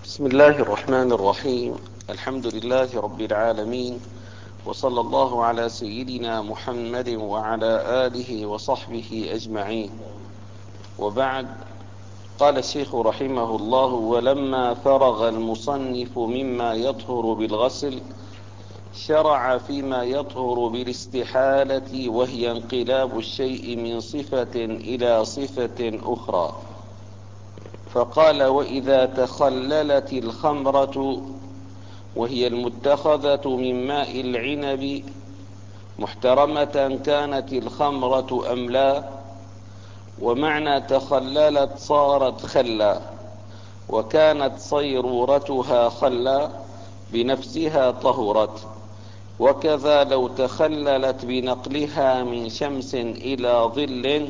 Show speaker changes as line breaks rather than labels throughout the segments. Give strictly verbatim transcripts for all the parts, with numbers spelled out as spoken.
بسم الله الرحمن الرحيم. الحمد لله رب العالمين، وصلى الله على سيدنا محمد وعلى آله وصحبه أجمعين، وبعد. قال الشيخ رحمه الله: ولما فرغ المصنف مما يطهر بالغسل شرع فيما يطهر بالاستحالة، وهي انقلاب الشيء من صفة إلى صفة أخرى، فقال: وإذا تخللت الخمرة وهي المتخذة من ماء العنب محترمة كانت الخمرة أم لا؟ ومعنى تخللت صارت خلا، وكانت صيرورتها خلا بنفسها طهرت، وكذا لو تخللت بنقلها من شمس إلى ظل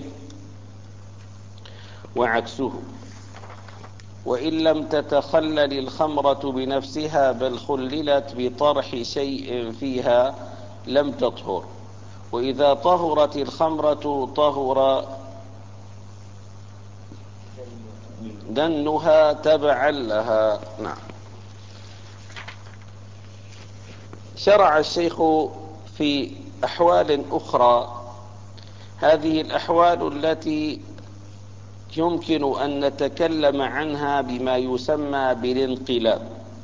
وعكسه. وإن لم تتخلل الخمرة بنفسها بل خللت بطرح شيء فيها لم تطهر، وإذا طهرت الخمرة طهر دنها تبعا لها. نعم. شرع الشيخ في أحوال أخرى، هذه الأحوال التي يمكن أن نتكلم عنها بما يسمى بالانقلاب،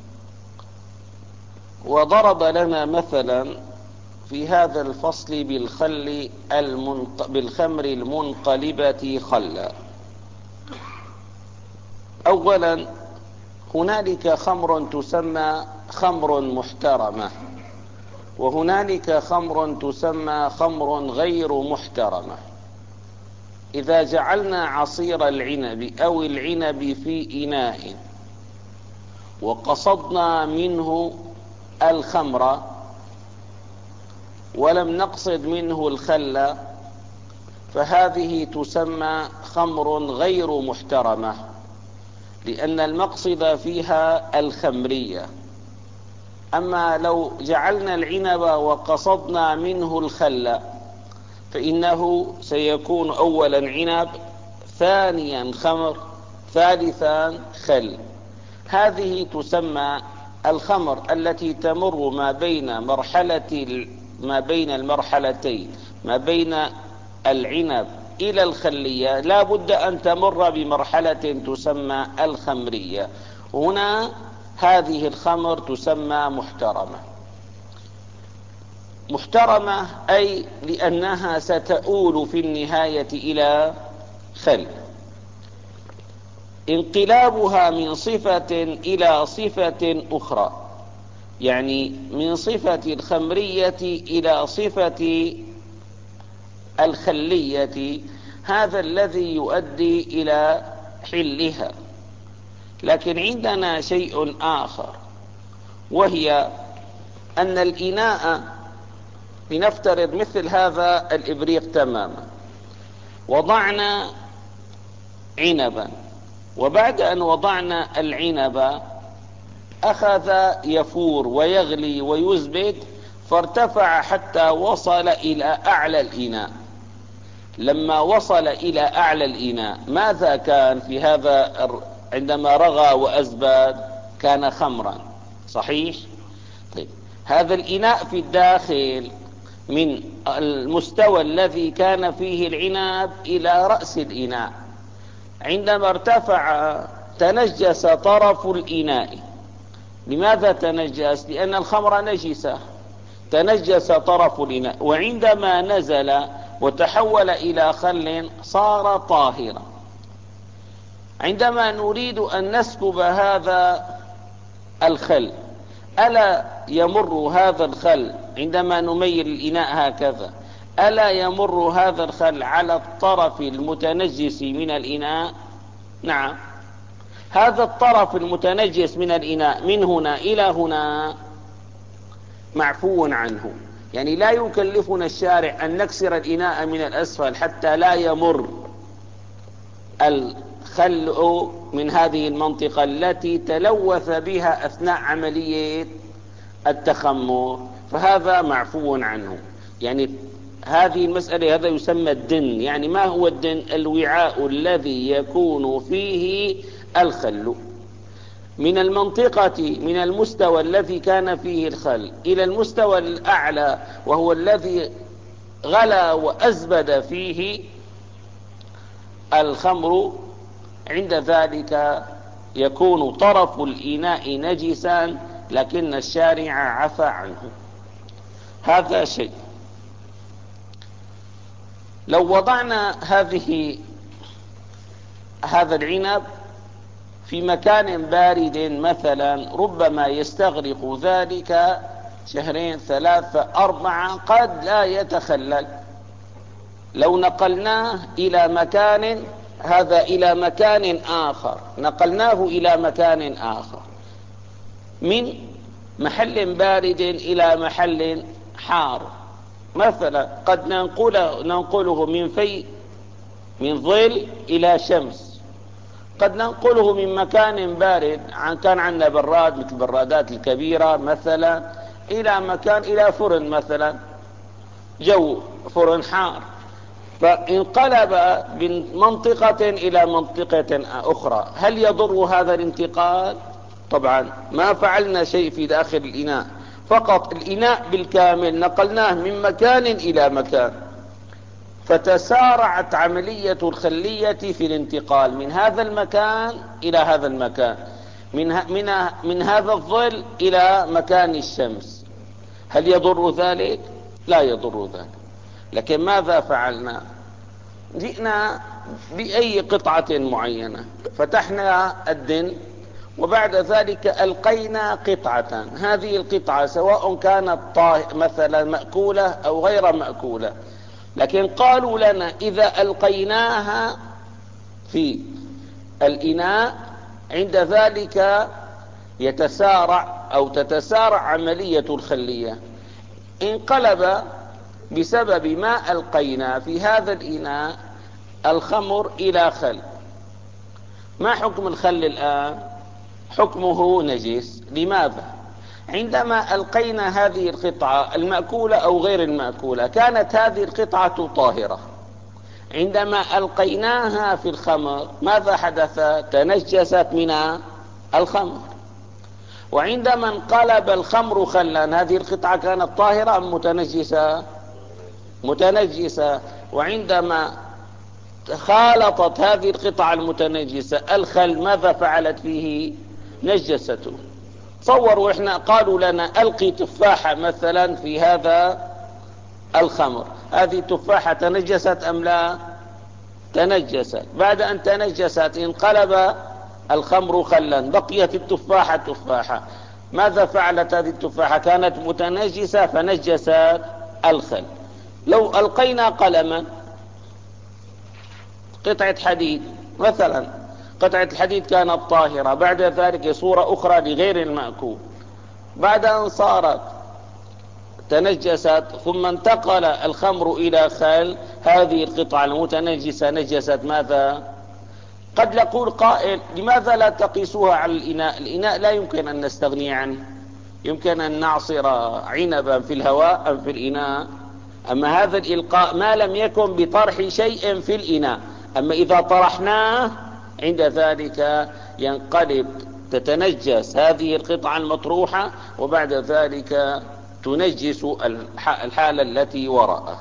وضرب لنا مثلا في هذا الفصل بالخل المنق... بالخمر المنقلبة خلا. أولا، هنالك خمر تسمى خمر محترمة، وهنالك خمر تسمى خمر غير محترمة. إذا جعلنا عصير العنب أو العنب في إناء وقصدنا منه الخمر ولم نقصد منه الخل، فهذه تسمى خمر غير محترمة، لأن المقصد فيها الخمرية. أما لو جعلنا العنب وقصدنا منه الخل فإنه سيكون أولا عنب، ثانيا خمر، ثالثا خل. هذه تسمى الخمر التي تمر ما بين مرحلة ما بين المرحلتين، ما بين العنب إلى الخلية، لا بد أن تمر بمرحلة تسمى الخمرية. هنا هذه الخمر تسمى محترمة. محترمة أي لأنها ستؤول في النهاية إلى خل. انقلابها من صفة إلى صفة أخرى، يعني من صفة الخمرية إلى صفة الخلية، هذا الذي يؤدي إلى حلها. لكن عندنا شيء آخر، وهي أن الإناء، لنفترض مثل هذا الإبريق تماما، وضعنا عنبا، وبعد أن وضعنا العنب أخذ يفور ويغلي ويزبد، فارتفع حتى وصل إلى أعلى الإناء. لما وصل إلى أعلى الإناء ماذا كان في هذا؟ عندما رغى وأزبد كان خمرا، صحيح؟ طيب، هذا الإناء في الداخل من المستوى الذي كان فيه العنب إلى رأس الإناء، عندما ارتفع تنجس طرف الإناء. لماذا تنجس؟ لأن الخمر نجسة، تنجس طرف الإناء، وعندما نزل وتحول إلى خل صار طاهرا. عندما نريد أن نسكب هذا الخل، ألا يمر هذا الخل عندما نميل الإناء هكذا، ألا يمر هذا الخل على الطرف المتنجس من الإناء؟ نعم. هذا الطرف المتنجس من الإناء من هنا إلى هنا معفو عنه، يعني لا يكلفنا الشارع أن نكسر الإناء من الأسفل حتى لا يمر الخل من هذه المنطقة التي تلوث بها أثناء عملية التخمر، فهذا معفو عنه. يعني هذه المسألة، هذا يسمى الدن. يعني ما هو الدن؟ الوعاء الذي يكون فيه الخل. من المنطقة من المستوى الذي كان فيه الخل إلى المستوى الأعلى وهو الذي غلا وأزبد فيه الخمر، عند ذلك يكون طرف الإناء نجسا لكن الشارع عفى عنه. هذا شيء. لو وضعنا هذه هذا العنب في مكان بارد مثلا ربما يستغرق ذلك شهرين ثلاثة أربعة قد لا يتخلل. لو نقلناه إلى مكان هذا إلى مكان آخر، نقلناه إلى مكان آخر من محل بارد إلى محل حار مثلا، قد ننقله, ننقله من في من ظل إلى شمس، قد ننقله من مكان بارد عن كان عندنا براد مثل البرادات الكبيرة مثلا إلى مكان إلى فرن مثلا، جو فرن حار، فانقلب من منطقة إلى منطقة أخرى. هل يضر هذا الانتقال؟ طبعا ما فعلنا شيء في داخل الإناء، فقط الإناء بالكامل نقلناه من مكان إلى مكان، فتسارعت عملية الخلية في الانتقال من هذا المكان إلى هذا المكان، من, من, من هذا الظل إلى مكان الشمس. هل يضر ذلك؟ لا يضر ذلك. لكن ماذا فعلنا؟ جئنا بأي قطعة معينة، فتحنا الدن وبعد ذلك ألقينا قطعة، هذه القطعة سواء كانت مثلا مأكولة أو غير مأكولة، لكن قالوا لنا إذا ألقيناها في الإناء عند ذلك يتسارع أو تتسارع عملية الخلية، انقلب بسبب ما ألقينا في هذا الإناء الخمر إلى خل. ما حكم الخل الآن؟ حكمه نجس. لماذا؟ عندما ألقينا هذه القطعة المأكولة أو غير المأكولة كانت هذه القطعة طاهرة، عندما ألقيناها في الخمر ماذا حدث؟ تنجست من الخمر. وعندما انقلب الخمر خلا هذه القطعة كانت طاهرة أم متنجسة؟ متنجسة. وعندما خالطت هذه القطعة المتنجسة الخل ماذا فعلت فيه؟ نجسته. تصوروا احنا قالوا لنا ألقي تفاحة مثلا في هذا الخمر، هذه التفاحة تنجست أم لا؟ تنجست. بعد أن تنجست انقلب الخمر خلا، بقيت التفاحة تفاحة، ماذا فعلت هذه التفاحة؟ كانت متنجسة فنجست الخل. لو ألقينا قلما، قطعة حديد مثلا، قطعة الحديد كانت طاهرة، بعد ذلك صورة أخرى لغير المأكول، بعد أن صارت تنجست ثم انتقل الخمر إلى خل، هذه القطعة المتنجسة نجست ماذا؟ قد يقول قائل لماذا لا تقيسوها على الإناء؟ الإناء لا يمكن أن نستغني عنه، يمكن أن نعصر عنبا في الهواء أم في الإناء، أما هذا الإلقاء ما لم يكن بطرح شيء في الإناء، أما إذا طرحناه عند ذلك ينقلب، تتنجس هذه القطعة المطروحة وبعد ذلك تنجس الحالة التي وراءه.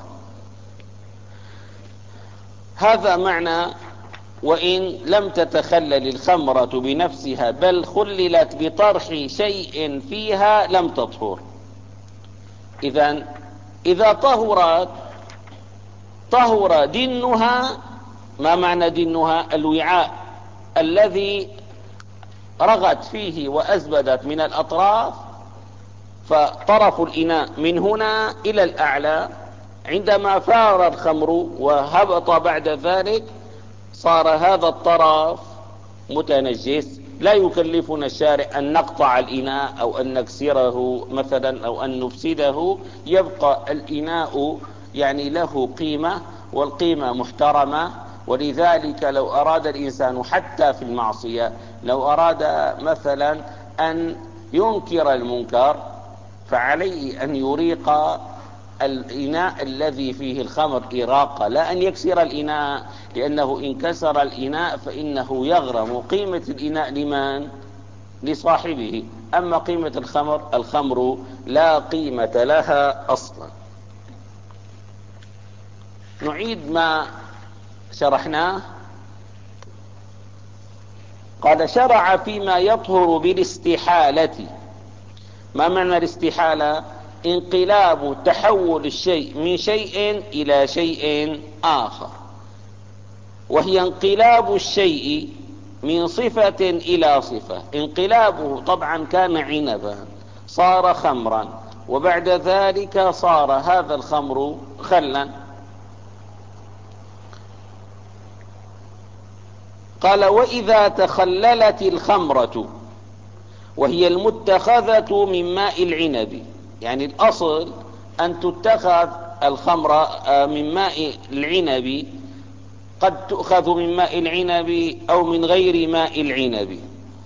هذا معنى وإن لم تتخلل الخمرة بنفسها بل خللت بطرح شيء فيها لم تطهر. إذن إذا طهرت طهر دنها. ما معنى دنها؟ الوعاء الذي رغت فيه وأزبدت من الأطراف، فطرف الإناء من هنا إلى الأعلى عندما فار الخمر وهبط بعد ذلك صار هذا الطرف متنجس. لا يكلفنا الشارع أن نقطع الإناء أو أن نكسره مثلا أو أن نفسده، يبقى الإناء يعني له قيمة والقيمة محترمة. ولذلك لو أراد الإنسان حتى في المعصية، لو أراد مثلا أن ينكر المنكر فعليه أن يريق الإناء الذي فيه الخمر إراقة، لا أن يكسر الإناء، لأنه إن كسر الإناء فإنه يغرم قيمة الإناء لمن؟ لصاحبه. أما قيمة الخمر، الخمر لا قيمة لها أصلا. نعيد ما شرحناه. قال شرع فيما يطهر بالاستحالة. ما معنى الاستحالة؟ انقلاب تحول الشيء من شيء إلى شيء آخر، وهي انقلاب الشيء من صفة إلى صفة. انقلابه طبعا كان عنبا صار خمرا، وبعد ذلك صار هذا الخمر خلا. قال وإذا تخللت الخمرة، وهي المتخذة من ماء العنب، يعني الأصل أن تتخذ الخمر من ماء العنب، قد تؤخذ من ماء العنب أو من غير ماء العنب.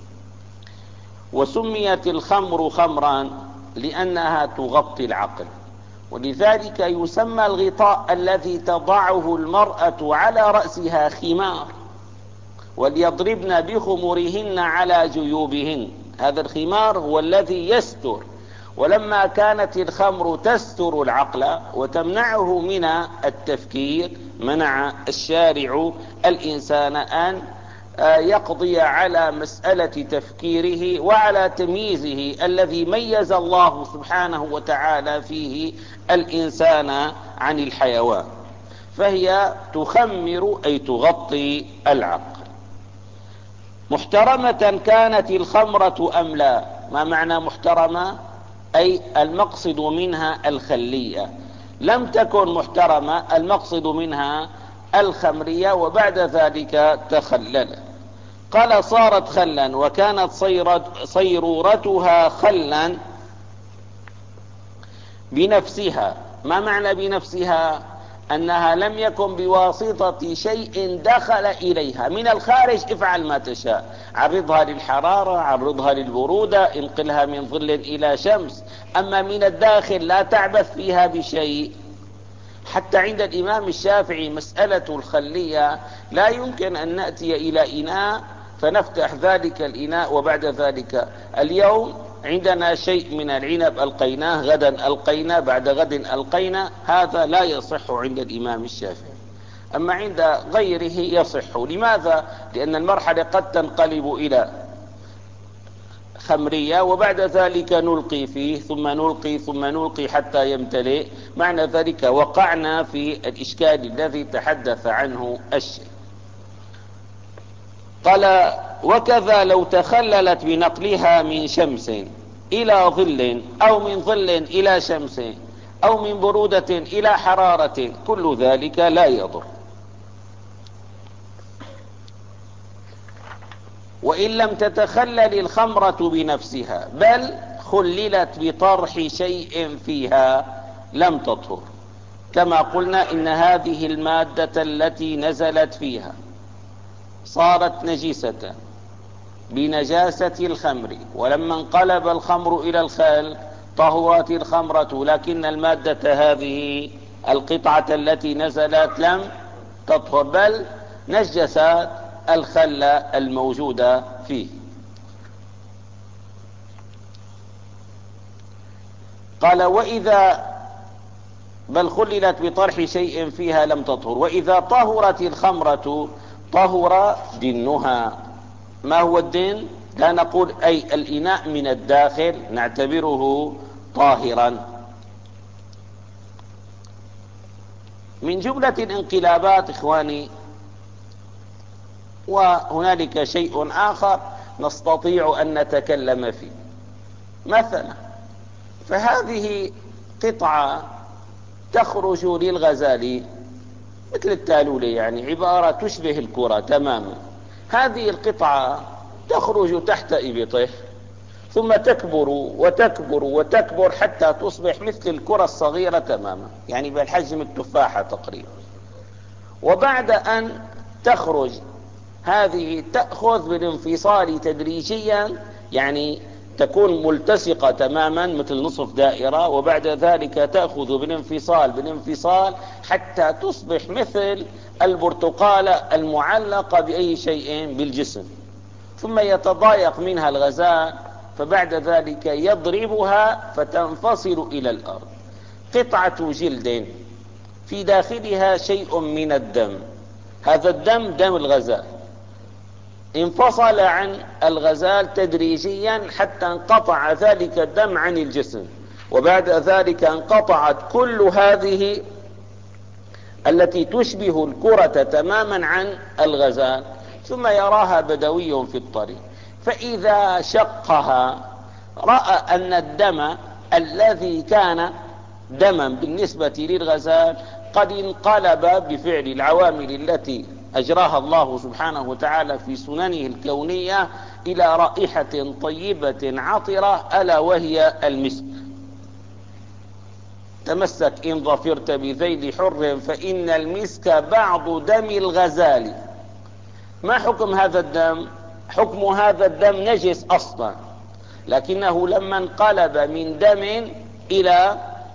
وسميت الخمر خمرا لأنها تغطي العقل، ولذلك يسمى الغطاء الذي تضعه المرأة على رأسها خمار، وليضربن بخمرهن على جيوبهن. هذا الخمار هو الذي يستر. ولما كانت الخمر تستر العقل وتمنعه من التفكير، منع الشارع الإنسان أن يقضي على مسألة تفكيره وعلى تمييزه الذي ميز الله سبحانه وتعالى فيه الإنسان عن الحيوان. فهي تخمر أي تغطي العقل. محترمة كانت الخمرة أم لا؟ ما معنى محترمة؟ أي المقصد منها الخلية. لم تكن محترمة، المقصد منها الخمرية، وبعد ذلك تخلل. قال صارت خلا وكانت صيرورتها خلا بنفسها. ما معنى بنفسها؟ أنها لم يكن بواسطة شيء دخل إليها من الخارج. افعل ما تشاء، عرضها للحرارة، عرضها للبرودة، انقلها من ظل إلى شمس. أما من الداخل لا تعبث فيها بشيء. حتى عند الإمام الشافعي مسألة الخلية لا يمكن أن نأتي إلى إناء فنفتح ذلك الإناء وبعد ذلك اليوم عندنا شيء من العنب ألقيناه، غدا ألقينا، بعد غد ألقينا. هذا لا يصح عند الإمام الشافعي. أما عند غيره يصح. لماذا؟ لأن المرحلة قد تنقلب إلى خمرية وبعد ذلك نلقي فيه، ثم نلقي ثم نلقي حتى يمتلئ. معنى ذلك وقعنا في الإشكال الذي تحدث عنه الشيخ. قال وكذا لو تخللت بنقلها من شمس إلى ظل، أو من ظل إلى شمس، أو من برودة إلى حرارة، كل ذلك لا يضر. وإن لم تتخلل الخمرة بنفسها بل خللت بطرح شيء فيها لم تطهر. كما قلنا إن هذه المادة التي نزلت فيها صارت نجسة بنجاسة الخمر، ولما انقلب الخمر إلى الخل طهرت الخمرة، لكن المادة هذه القطعة التي نزلت لم تطهر بل نجست الخل الموجودة فيه. قال وإذا بل خللت بطرح شيء فيها لم تطهر. وإذا طهرت الخمرة طهر دنها. ما هو الدن؟ لا نقول أي الإناء من الداخل، نعتبره طاهرا. من جملة الانقلابات إخواني، وهنالك شيء آخر نستطيع أن نتكلم فيه. مثلا فهذه قطعة تخرج للغزال مثل التالولة، يعني عبارة تشبه الكرة تماما. هذه القطعة تخرج تحت إبطه ثم تكبر وتكبر وتكبر حتى تصبح مثل الكرة الصغيرة تماما، يعني بالحجم التفاحة تقريبا. وبعد أن تخرج هذه تأخذ بالانفصال تدريجيا، يعني تكون ملتصقة تماما مثل نصف دائرة، وبعد ذلك تأخذ بالانفصال بالانفصال حتى تصبح مثل البرتقالة المعلقة بأي شيء بالجسم. ثم يتضايق منها الغزال، فبعد ذلك يضربها فتنفصل إلى الأرض. قطعة جلد في داخلها شيء من الدم، هذا الدم دم الغزال، انفصل عن الغزال تدريجيا حتى انقطع ذلك الدم عن الجسم، وبعد ذلك انقطعت كل هذه التي تشبه الكرة تماما عن الغزال. ثم يراها بدوي في الطريق، فإذا شقها رأى أن الدم الذي كان دما بالنسبة للغزال قد انقلب بفعل العوامل التي أجراها الله سبحانه وتعالى في سننه الكونية إلى رائحة طيبة عطرة، ألا وهي المسك. تمسك إن ظفرت بذيل حر فإن المسك بعض دم الغزال. ما حكم هذا الدم؟ حكم هذا الدم نجس أصلا، لكنه لما انقلب من دم إلى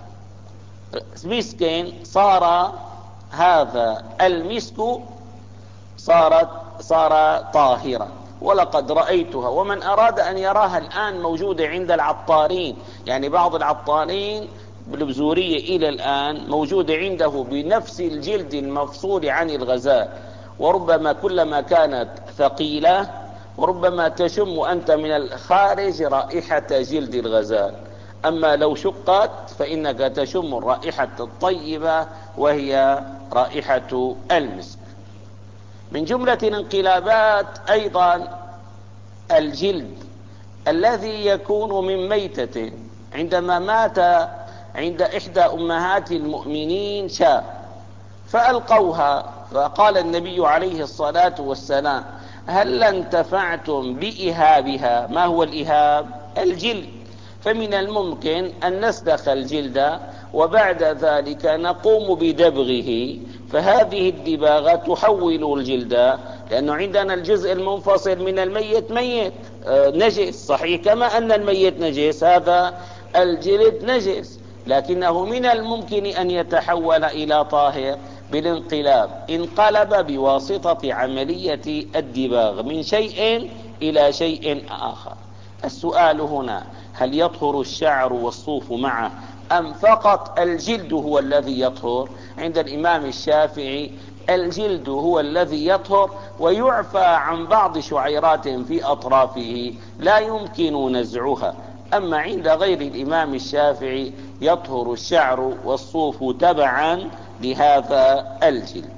مسك صار هذا المسك صارت صار طاهرا. ولقد رأيتها، ومن أراد أن يراها الآن موجودة عند العطارين، يعني بعض العطارين بالبزورية إلى الآن موجودة عنده بنفس الجلد المفصول عن الغزال، وربما كلما كانت ثقيلة وربما تشم أنت من الخارج رائحة جلد الغزال، أما لو شقت فإنك تشم الرائحة الطيبة وهي رائحة المسك. من جملة الانقلابات أيضا الجلد الذي يكون من ميتة. عندما مات عند إحدى أمهات المؤمنين شاة فألقوها، فقال النبي عليه الصلاة والسلام: هل انتفعتم بإهابها؟ ما هو الإهاب؟ الجلد. فمن الممكن أن نسلخ الجلد وبعد ذلك نقوم بدبغه، فهذه الدباغة تحول الجلد، لأنه عندنا الجزء المنفصل من الميت ميت آه نجس صحيح، كما أن الميت نجس هذا الجلد نجس، لكنه من الممكن أن يتحول إلى طاهر بالانقلاب. انقلب بواسطة عملية الدباغ من شيء إلى شيء آخر. السؤال هنا: هل يطهر الشعر والصوف معه أم فقط الجلد هو الذي يطهر؟ عند الإمام الشافعي الجلد هو الذي يطهر، ويعفى عن بعض شعيرات في أطرافه لا يمكن نزعها. أما عند غير الإمام الشافعي يطهر الشعر والصوف تبعا لهذا الجلد.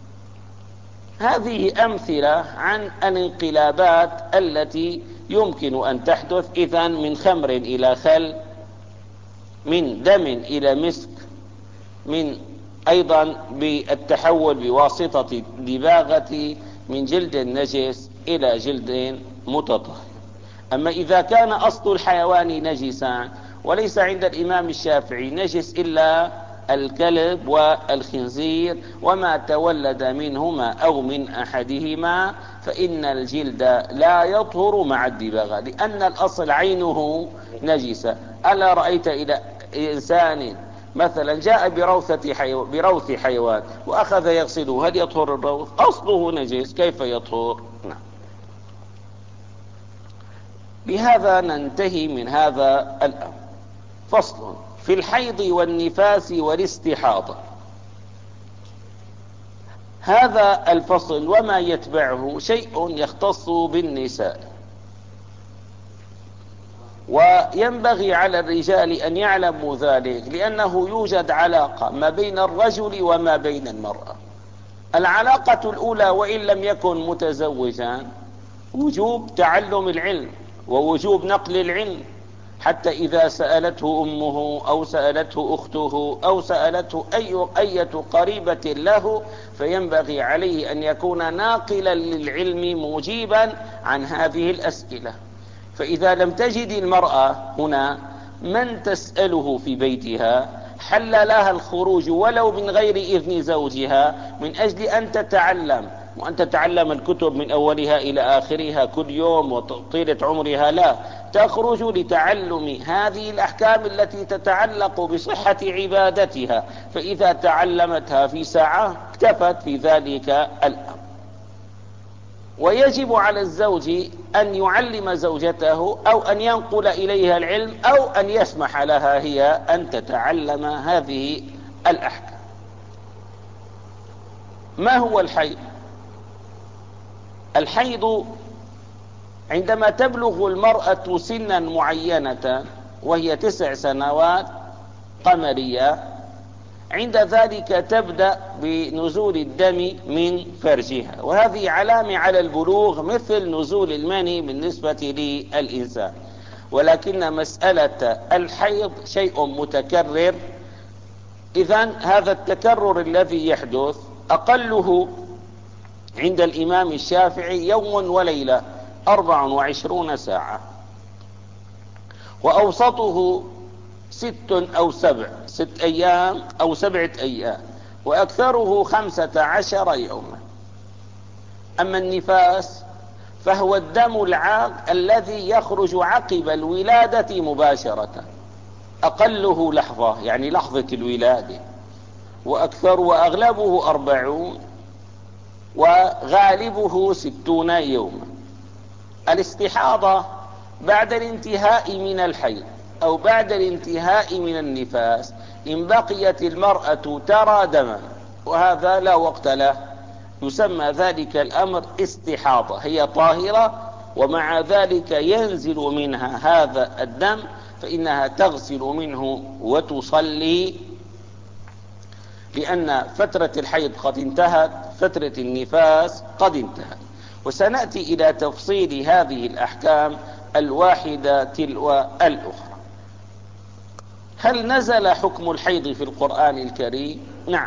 هذه أمثلة عن الانقلابات التي يمكن أن تحدث إذن: من خمر إلى خل، من دم إلى مسك، من أيضا بالتحول بواسطة دباغة من جلد نجس إلى جلد متطهر. أما إذا كان أصل الحيوان نجسا، وليس عند الإمام الشافعي نجس إلا الكلب والخنزير وما تولد منهما أو من أحدهما، فإن الجلد لا يطهر مع الدباغة، لأن الأصل عينه نجسة. ألا رأيت إلى إنسان مثلا جاء بروثة حيوان, بروث حيوان وأخذ يغسله، هل يطهر الروث؟ أصله نجس، كيف يطهر؟ نعم. بهذا ننتهي من هذا الأمر. فصل في الحيض والنفاس والاستحاضة. هذا الفصل وما يتبعه شيء يختص بالنساء، وينبغي على الرجال أن يعلموا ذلك، لأنه يوجد علاقة ما بين الرجل وما بين المرأة. العلاقة الأولى وإن لم يكن متزوجا وجوب تعلم العلم ووجوب نقل العلم، حتى إذا سألته أمه أو سألته أخته أو سألته أي أية قريبة له فينبغي عليه أن يكون ناقلا للعلم مجيبا عن هذه الأسئلة. فإذا لم تجد المرأة هنا من تسأله في بيتها حل لها الخروج ولو من غير إذن زوجها من أجل أن تتعلم، وأن تتعلم الكتب من أولها إلى آخرها كل يوم وطيلة عمرها، لا، تخرج لتعلم هذه الأحكام التي تتعلق بصحة عبادتها، فإذا تعلمتها في ساعة اكتفت في ذلك الأمر. ويجب على الزوج أن يعلم زوجته أو أن ينقل إليها العلم أو أن يسمح لها هي أن تتعلم هذه الأحكام. ما هو الحيض؟ الحيض عندما تبلغ المرأة سنا معينة وهي تسع سنوات قمرية، عند ذلك تبدأ بنزول الدم من فرجها، وهذه علامة على البلوغ مثل نزول المني بالنسبة للإنسان. ولكن مسألة الحيض شيء متكرر. إذن هذا التكرر الذي يحدث أقله عند الإمام الشافعي يوم وليلة أربع وعشرون ساعة، وأوسطه ست أو سبع ست أيام أو سبعة أيام، وأكثره خمسة عشر يوما. أما النفاس فهو الدم العاق الذي يخرج عقب الولادة مباشرة، أقله لحظة يعني لحظة الولادة، وأكثر وأغلبه أربعون وغالبه ستون يوما. الاستحاضة بعد الانتهاء من الحيض أو بعد الانتهاء من النفاس إن بقيت المرأة ترى دما، وهذا لا وقت له، يسمى ذلك الأمر استحاضة، هي طاهرة ومع ذلك ينزل منها هذا الدم، فإنها تغسل منه وتصلي، لأن فترة الحيض قد انتهت، فترة النفاس قد انتهت. وسنأتي إلى تفصيل هذه الأحكام الواحدة تلو الأخرى. هل نزل حكم الحيض في القرآن الكريم؟ نعم.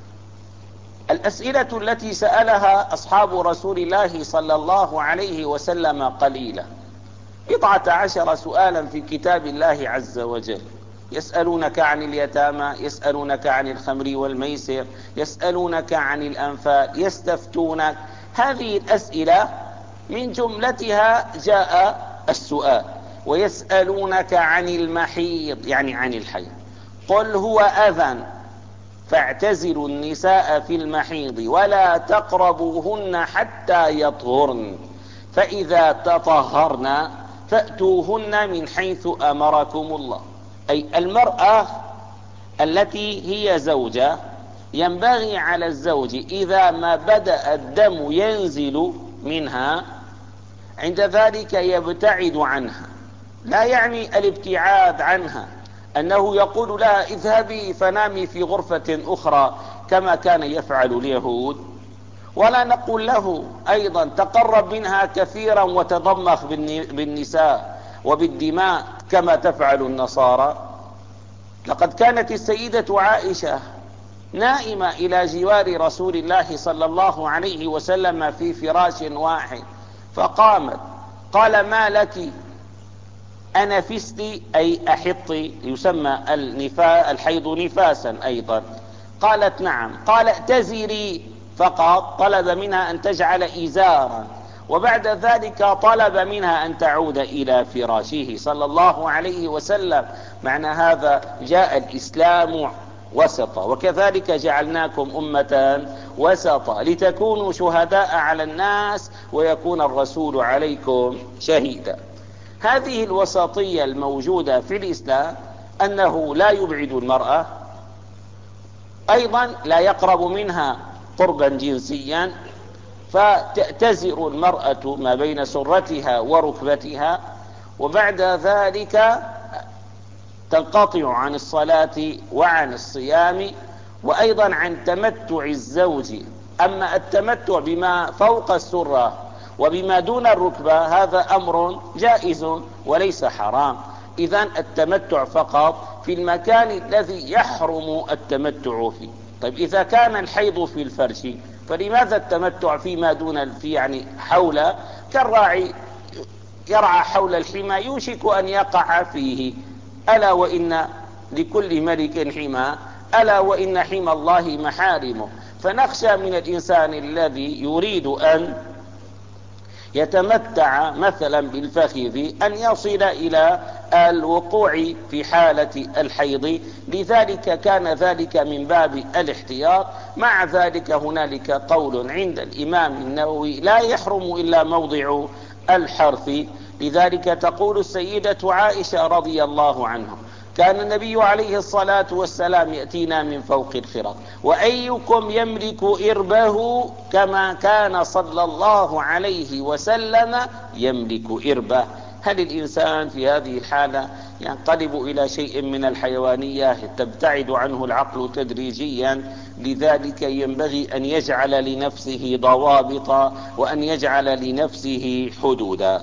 الأسئلة التي سألها أصحاب رسول الله صلى الله عليه وسلم قليلة، بضعة عشر سؤالا في كتاب الله عز وجل. يسألونك عن اليتامى، يسألونك عن الخمر والميسر، يسألونك عن الأنفال، يستفتونك. هذه الأسئلة من جملتها جاء السؤال: ويسألونك عن المحيض، يعني عن الحيض، قل هو أذى فاعتزلوا النساء في المحيض ولا تقربوهن حتى يطهرن فإذا تطهرن فأتوهن من حيث أمركم الله. أي المرأة التي هي زوجة ينبغي على الزوج إذا ما بدأ الدم ينزل منها عند ذلك يبتعد عنها. لا يعني الابتعاد عنها أنه يقول لها اذهبي فنامي في غرفة أخرى كما كان يفعل اليهود، ولا نقول له أيضا تقرب منها كثيرا وتضمخ بالنساء وبالدماء كما تفعل النصارى. لقد كانت السيدة عائشة نائمة إلى جوار رسول الله صلى الله عليه وسلم في فراش واحد، فقامت قال: ما لك؟ أنفست أي أحطي، يسمى النفاس الحيض نفاسا أيضا. قالت: نعم. قال: ائتزري فقط. طلب منها أن تجعل إزارا، وبعد ذلك طلب منها أن تعود إلى فراشه صلى الله عليه وسلم. معنى هذا جاء الإسلام وسطا، وكذلك جعلناكم أمة وسطا لتكونوا شهداء على الناس ويكون الرسول عليكم شهيدا. هذه الوسطية الموجودة في الإسلام، أنه لا يبعد المرأة، أيضا لا يقرب منها قربا جنسيا، فتأتزر المرأة ما بين سرتها وركبتها، وبعد ذلك تنقطع عن الصلاة وعن الصيام وأيضا عن تمتع الزوج. أما التمتع بما فوق السرة وبما دون الركبة هذا أمر جائز وليس حرام. إذن التمتع فقط في المكان الذي يحرم التمتع فيه. طيب إذا كان الحيض في الفرج فلماذا التمتع فيما دون في يعني حول، كالراعي يرعى حول الحمى يوشك أن يقع فيه. ألا وإن لكل ملك حمى، ألا وإن حمى الله محارمه. فنخشى من الإنسان الذي يريد أن يتمتع مثلا بالفخذ أن يصل إلى الوقوع في حالة الحيض، لذلك كان ذلك من باب الاحتياط. مع ذلك هنالك قول عند الإمام النووي لا يحرم إلا موضع الحرث، لذلك تقول السيدة عائشة رضي الله عنها كان النبي عليه الصلاة والسلام يأتينا من فوق الخراط وأيكم يملك إربه كما كان صلى الله عليه وسلم يملك إربه. هل الإنسان في هذه الحالة ينقلب إلى شيء من الحيوانية تبتعد عنه العقل تدريجيا؟ لذلك ينبغي أن يجعل لنفسه ضوابط وأن يجعل لنفسه حدودا.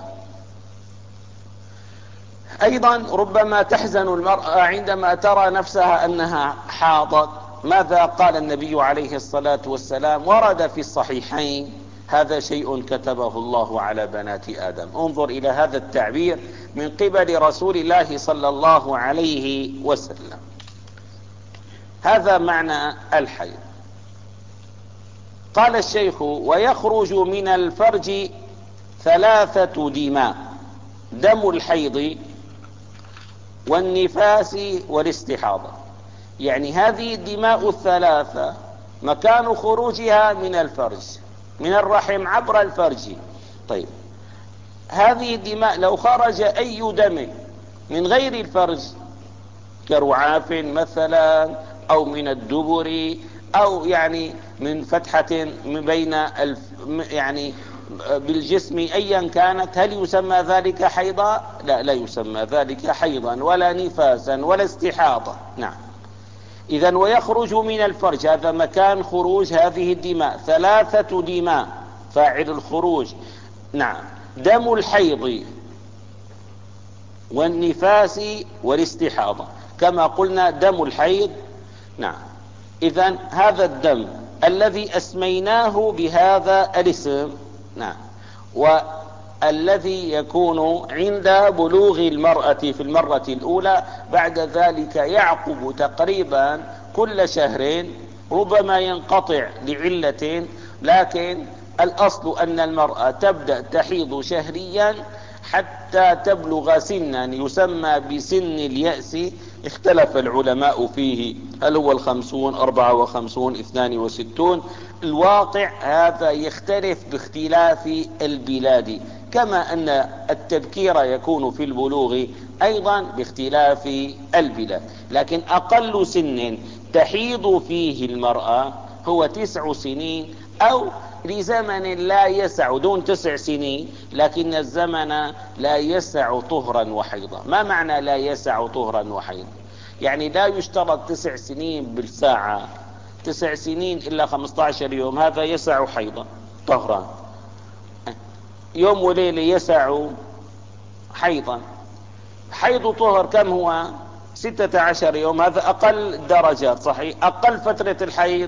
أيضا ربما تحزن المرأة عندما ترى نفسها أنها حاضت. ماذا قال النبي عليه الصلاة والسلام؟ ورد في الصحيحين: هذا شيء كتبه الله على بنات آدم. انظر إلى هذا التعبير من قبل رسول الله صلى الله عليه وسلم. هذا معنى الحيض. قال الشيخ: ويخرج من الفرج ثلاثة دماء: دم الحيض والنفاس والاستحاضة. يعني هذه الدماء الثلاثة مكان خروجها من الفرج، من الرحم عبر الفرج. طيب، هذه الدماء لو خرج أي دم من غير الفرج كرعاف مثلا أو من الدبر أو يعني من فتحة بين الف يعني بالجسم أيا كانت، هل يسمى ذلك حيضا؟ لا، لا يسمى ذلك حيضا ولا نفاسا ولا استحاضة. نعم. إذن ويخرج من الفرج، هذا مكان خروج هذه الدماء، ثلاثة دماء فاعل الخروج. نعم. دم الحيض والنفاس والاستحاضة. كما قلنا دم الحيض. نعم. إذن هذا الدم الذي أسميناه بهذا الاسم، نعم، والذي يكون عند بلوغ المرأة في المرة الأولى، بعد ذلك يعقب تقريبا كل شهرين، ربما ينقطع لعلة، لكن الأصل أن المرأة تبدأ تحيض شهريا حتى تبلغ سنا يسمى بسن اليأس. اختلف العلماء فيه، هل هو الخمسون، أربعة وخمسون، اثنان وستون. الواقع هذا يختلف باختلاف البلاد، كما أن التبكير يكون في البلوغ أيضا باختلاف البلاد. لكن أقل سن تحيض فيه المرأة هو تسع سنين، أو لزمن لا يسع دون تسع سنين، لكن الزمن لا يسع طهرا وحيضا. ما معنى لا يسع طهرا وحيضا؟ يعني لا يشترط تسع سنين بالساعة، تسع سنين إلا خمسة عشر يوم، هذا يسع حيضا طهرا. يوم وليلة يسع حيضا. حيض طهر كم هو؟ ستة عشر يوم، هذا أقل درجات. صحيح، أقل فترة الحيض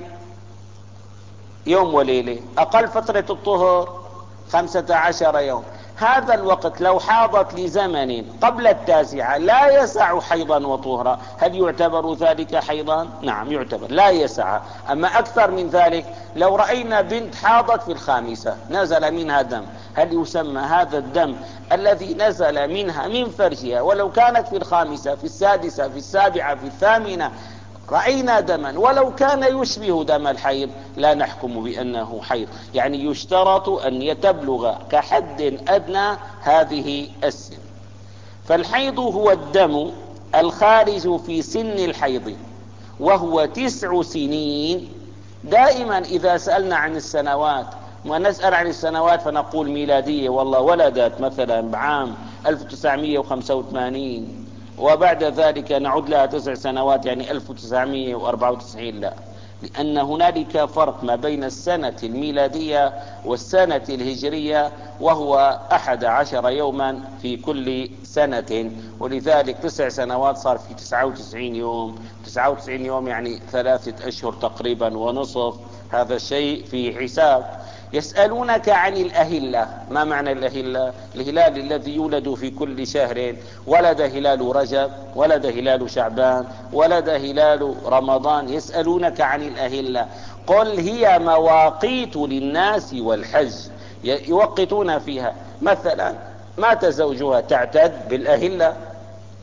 يوم وليلة، أقل فترة الطهر خمسة عشر يوم. هذا الوقت لو حاضت لزمن قبل التاسعة لا يسع حيضا وطهرا، هل يعتبر ذلك حيضا؟ نعم يعتبر، لا يسع. أما أكثر من ذلك، لو رأينا بنت حاضت في الخامسة نزل منها دم، هل يسمى هذا الدم الذي نزل منها من فرجها ولو كانت في الخامسة، في السادسة، في السابعة، في الثامنة، رأينا دما ولو كان يشبه دم الحيض، لا نحكم بأنه حيض. يعني يشترط أن يتبلغ كحد أدنى هذه السن. فالحيض هو الدم الخارج في سن الحيض، وهو تسع سنين. دائما إذا سألنا عن السنوات ونسأل عن السنوات فنقول ميلادية، والله ولدت مثلا بعام ألف وتسعمائة وخمسة وثمانين، وبعد ذلك نعد لها تسع سنوات يعني ألف وتسعمائة وأربعة وتسعين. لا، لأن هنالك فرق ما بين السنة الميلادية والسنة الهجرية، وهو أحد عشر يوما في كل سنة، ولذلك تسع سنوات صار في تسعة وتسعين يوم. تسعة وتسعين يوم يعني ثلاثة أشهر تقريبا ونصف. هذا الشيء في حساب. يسألونك عن الأهلة. ما معنى الأهلة؟ الهلال الذي يولد في كل شهر. ولد هلال رجب، ولد هلال شعبان، ولد هلال رمضان. يسألونك عن الأهلة، قل هي مواقيت للناس والحج. يوقتون فيها. مثلا مات زوجها تعتد بالأهلة،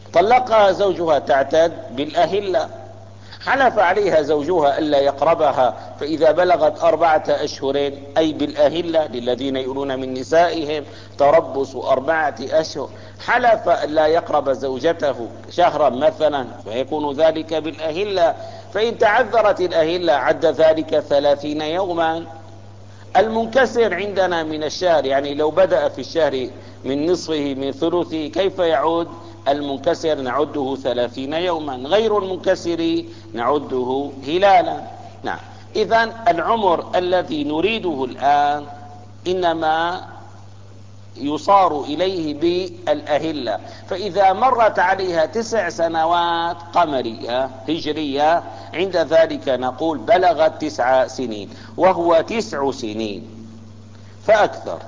طلقها زوجها تعتد بالأهلة، حلف عليها زوجها ألا يقربها، فإذا بلغت أربعة أشهر أي بالأهلة للذين يؤلون من نسائهم تربص أربعة أشهر، حلف ألا يقرب زوجته شهرا مثلا فيكون ذلك بالأهلة، فإن تعذرت الأهلة عد ذلك ثلاثين يوما. المنكسر عندنا من الشهر، يعني لو بدأ في الشهر من نصفه من ثلثه كيف يعود؟ المنكسر نعده ثلاثين يوما، غير المنكسر نعده هلالا. نعم. إذن العمر الذي نريده الآن إنما يصار إليه بالأهلة، فإذا مرت عليها تسع سنوات قمرية هجرية عند ذلك نقول بلغت تسع سنين، وهو تسع سنين فأكثر.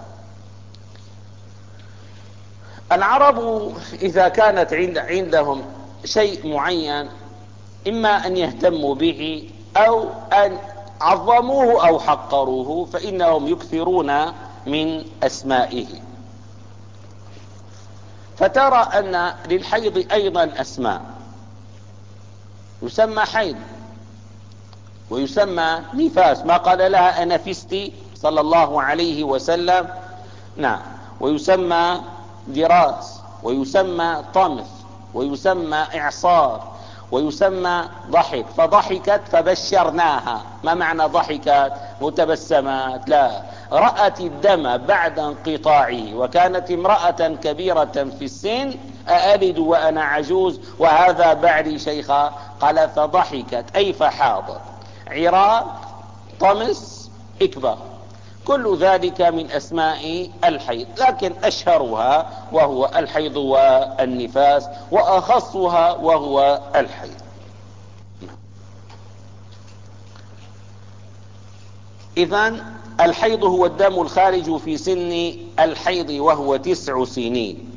العرب إذا كانت عند عندهم شيء معين إما أن يهتموا به أو أن عظموه أو حقروه فإنهم يكثرون من أسمائه. فترى أن للحيض أيضا أسماء، يسمى حيض ويسمى نفاس، ما قال لها أنفستي صلى الله عليه وسلم. نعم. ويسمى دراس، ويسمى طمث، ويسمى إعصار، ويسمى ضحك، فضحكت فبشرناها. ما معنى ضحكت؟ متبسمات؟ لا، رأت الدم بعد انقطاعه، وكانت امرأة كبيرة في السن، أألد وأنا عجوز وهذا بعدي شيخا؟ قال فضحكت أي فحاضت. عراق، طمس، إكبر، كل ذلك من أسماء الحيض، لكن أشهرها وهو الحيض والنفاس، وأخصها وهو الحيض. إذن الحيض هو الدم الخارج في سن الحيض وهو تسع سنين،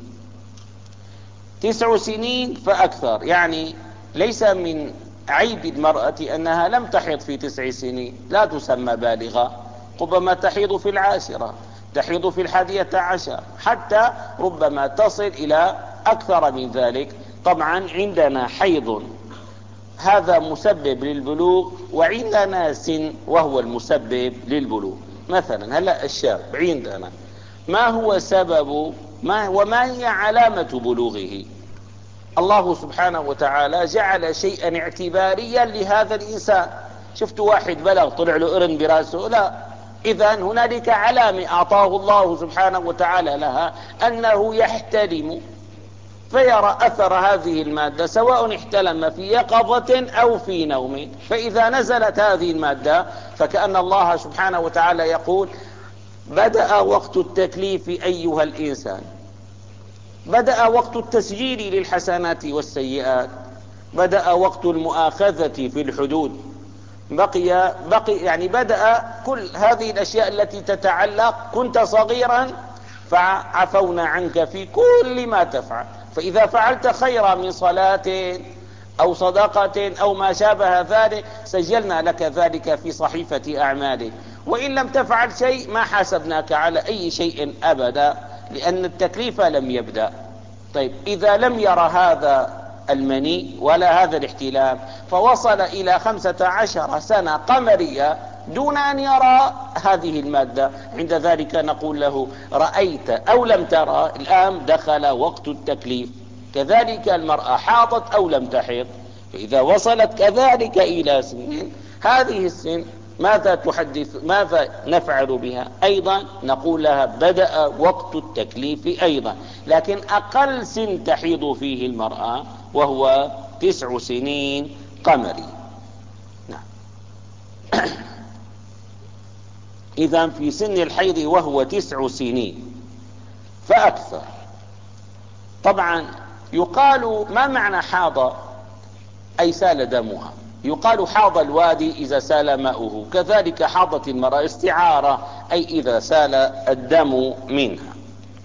تسع سنين فأكثر. يعني ليس من عيب المرأة أنها لم تحض في تسع سنين، لا تسمى بالغة، ربما تحيض في العاشرة، تحيض في الحادية عشر، حتى ربما تصل إلى أكثر من ذلك. طبعا عندنا حيض هذا مسبب للبلوغ، وعندنا سن وهو المسبب للبلوغ. مثلا هلا الشاب عندنا ما هو سبب ما وما هي علامة بلوغه؟ الله سبحانه وتعالى جعل شيئا اعتباريا لهذا الإنسان. شفت واحد بلغ طلع له قرن براسه؟ لا. إذن هنالك علامة أعطاه الله سبحانه وتعالى لها، أنه يحتلم فيرى أثر هذه المادة سواء احتلم في يقظة أو في نوم، فإذا نزلت هذه المادة فكأن الله سبحانه وتعالى يقول بدأ وقت التكليف أيها الإنسان، بدأ وقت التسجيل للحسنات والسيئات، بدأ وقت المؤاخذة في الحدود، بقي بقي يعني بدأ كل هذه الأشياء التي تتعلق، كنت صغيرا فعفونا عنك في كل ما تفعل، فإذا فعلت خيرا من صلاة أو صدقة أو ما شابه ذلك سجلنا لك ذلك في صحيفة أعمالك، وإن لم تفعل شيء ما حاسبناك على أي شيء أبدا، لأن التكليف لم يبدأ. طيب إذا لم يرى هذا المني ولا هذا الاحتلام فوصل إلى خمسة عشر سنة قمرية دون أن يرى هذه المادة، عند ذلك نقول له رأيت أو لم ترى، الآن دخل وقت التكليف. كذلك المرأة حاضت أو لم تحض، فإذا وصلت كذلك إلى سن، هذه السن ماذا تحدث ماذا نفعل بها؟ أيضا نقول لها بدأ وقت التكليف أيضا، لكن أقل سن تحيض فيه المرأة وهو تسع سنين قمري. نعم. إذن في سن الحيض وهو تسع سنين فأكثر. طبعا يقال ما معنى حاض؟ أي سال دمها، يقال حاض الوادي إذا سال ماؤه، كذلك حاضت المرأة استعارة أي إذا سال الدم منها.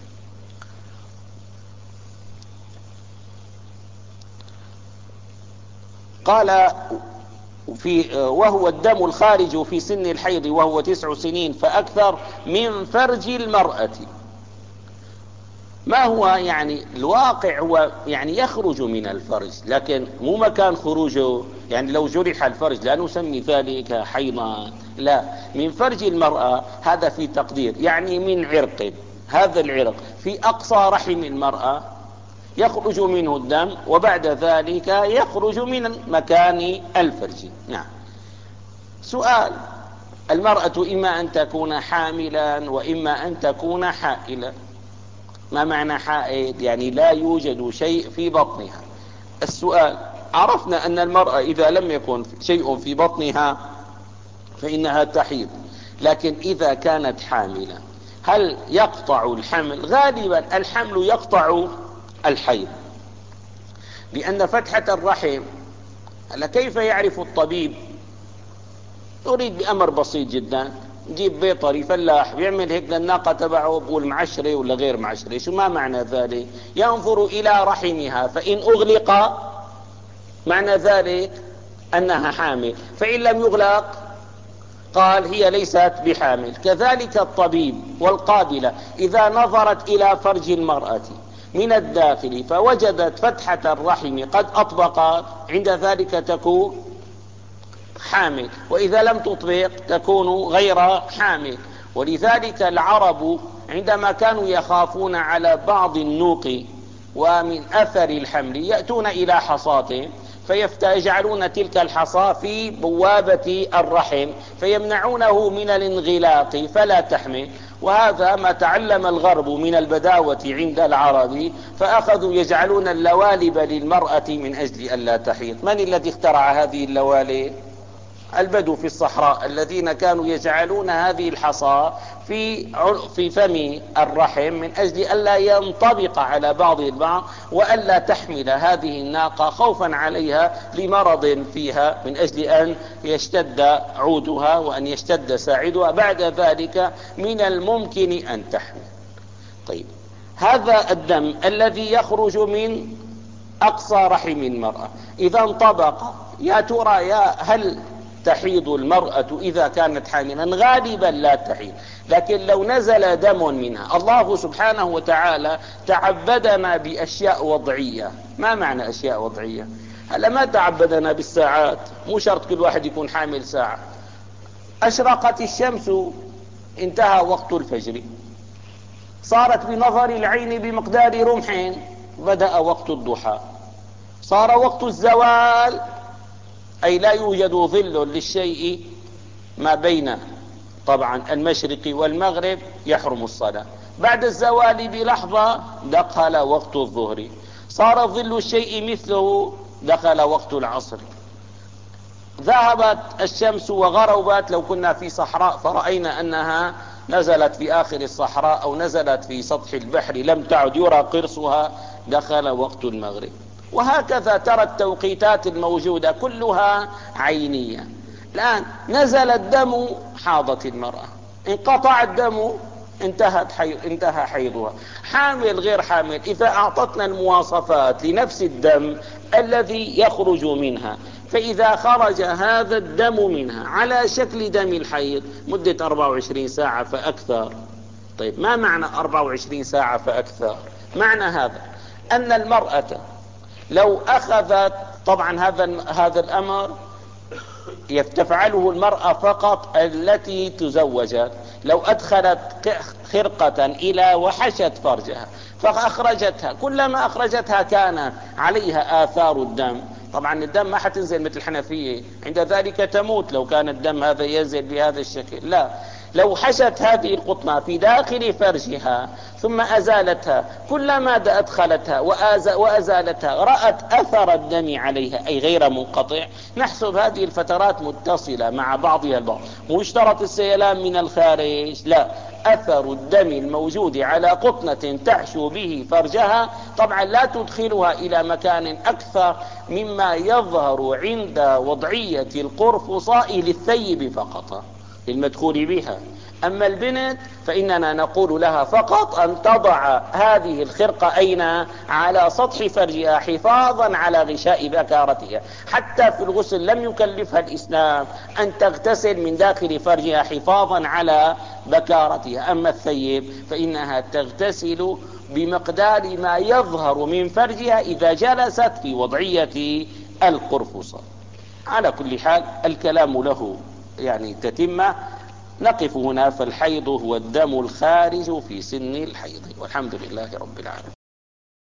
قال في وهو الدم الخارج في سن الحيض وهو تسع سنين فأكثر من فرج المرأة. ما هو يعني الواقع هو يعني يخرج من الفرج، لكن مو مكان خروجه. يعني لو جرح الفرج لا نسمي ذلك حيضا، لا، من فرج المرأة هذا في تقدير، يعني من عرق، هذا العرق في أقصى رحم المرأة يخرج منه الدم، وبعد ذلك يخرج من مكان الفرج. نعم. سؤال: المرأة إما أن تكون حاملا وإما أن تكون حائلا. ما معنى حائل؟ يعني لا يوجد شيء في بطنها. السؤال: عرفنا أن المرأة إذا لم يكن شيء في بطنها فإنها تحيض، لكن إذا كانت حاملا هل يقطع الحمل؟ غالبا الحمل يقطع الحيض، لأن فتحة الرحم، هلا كيف يعرف الطبيب؟ يريد بأمر بسيط جدا، نجيب بيطري فلاح بيعمل هيك للناقة تبعه، بقول معشرة ولا غير معشرة. شو ما معنى ذلك؟ ينظر إلى رحمها، فإن أغلق معنى ذلك أنها حامل، فإن لم يغلق قال هي ليست بحامل. كذلك الطبيب والقابلة إذا نظرت إلى فرج المرأة من الداخل فوجدت فتحة الرحم قد أطبقت، عند ذلك تكون حامل، وإذا لم تطبق تكون غير حامل. ولذلك العرب عندما كانوا يخافون على بعض النوق ومن أثر الحمل يأتون إلى حصاة فيجعلون تلك الحصاة في بوابة الرحم فيمنعونه من الانغلاق فلا تحمل. وهذا ما تعلم الغرب من البداوة عند العرب، فأخذوا يجعلون اللوالب للمرأة من أجل ألا تحيض. من الذي اخترع هذه اللوالب؟ البدو في الصحراء، الذين كانوا يجعلون هذه الحصى في في فم الرحم من أجل ألا ينطبق على بعض البعض وألا تحمل هذه الناقة خوفا عليها لمرض فيها، من أجل أن يشتد عودها وأن يشتد ساعدها، بعد ذلك من الممكن أن تحمل. طيب، هذا الدم الذي يخرج من أقصى رحم المرأة إذا انطبق، يا ترى يا هل تحيض المرأة إذا كانت حاملا؟ غالبا لا تحيض، لكن لو نزل دم منها، الله سبحانه وتعالى تعبدنا بأشياء وضعية. ما معنى أشياء وضعية؟ هلا ما تعبدنا بالساعات، مو شرط كل واحد يكون حامل ساعة. أشرقت الشمس انتهى وقت الفجر، صارت بنظر العين بمقدار رمح بدأ وقت الضحى، صار وقت الزوال، أي لا يوجد ظل للشيء ما بين طبعا المشرق والمغرب يحرم الصلاة. بعد الزوال بلحظة دخل وقت الظهر، صار ظل الشيء مثله دخل وقت العصر. ذهبت الشمس وغربت، لو كنا في صحراء فرأينا أنها نزلت في آخر الصحراء أو نزلت في سطح البحر لم تعد يرى قرصها، دخل وقت المغرب. وهكذا ترى التوقيتات الموجودة كلها عينية. الآن نزل الدم حاضت المرأة، انقطع الدم انتهت حي... انتهى حيضها. حامل غير حامل، إذا أعطتنا المواصفات لنفس الدم الذي يخرج منها، فإذا خرج هذا الدم منها على شكل دم الحيض مدة أربعة وعشرين ساعة فأكثر. طيب، ما معنى أربعة وعشرين ساعة فأكثر؟ معنى هذا أن المرأة لو أخذت، طبعا هذا هذا الأمر تفعله المرأة فقط التي تزوجت، لو أدخلت خرقة إلى وحشت فرجها فأخرجتها، كلما أخرجتها كان عليها آثار الدم. طبعا الدم ما حتنزل مثل الحنفية، عند ذلك تموت لو كان الدم هذا ينزل بهذا الشكل. لا، لو حشت هذه القطنة في داخل فرجها ثم أزالتها، كلما أدخلتها وأزالتها رأت أثر الدم عليها أي غير منقطع، نحسب هذه الفترات متصلة مع بعضها البعض. مو اشترط السيلان من الخارج، لا، أثر الدم الموجود على قطنة تحشو به فرجها طبعا لا تدخلها إلى مكان أكثر مما يظهر عند وضعية القرفصاء للثيب فقط، للمدخول بها. أما البنت فإننا نقول لها فقط أن تضع هذه الخرقة أين؟ على سطح فرجها حفاظا على غشاء بكارتها. حتى في الغسل لم يكلفها الإسلام أن تغتسل من داخل فرجها حفاظا على بكارتها. أما الثيب فإنها تغتسل بمقدار ما يظهر من فرجها إذا جلست في وضعية القرفصة. على كل حال الكلام له يعني تتمة. نقف هنا. فالحيض هو الدم الخارج في سن الحيض، والحمد لله رب العالمين.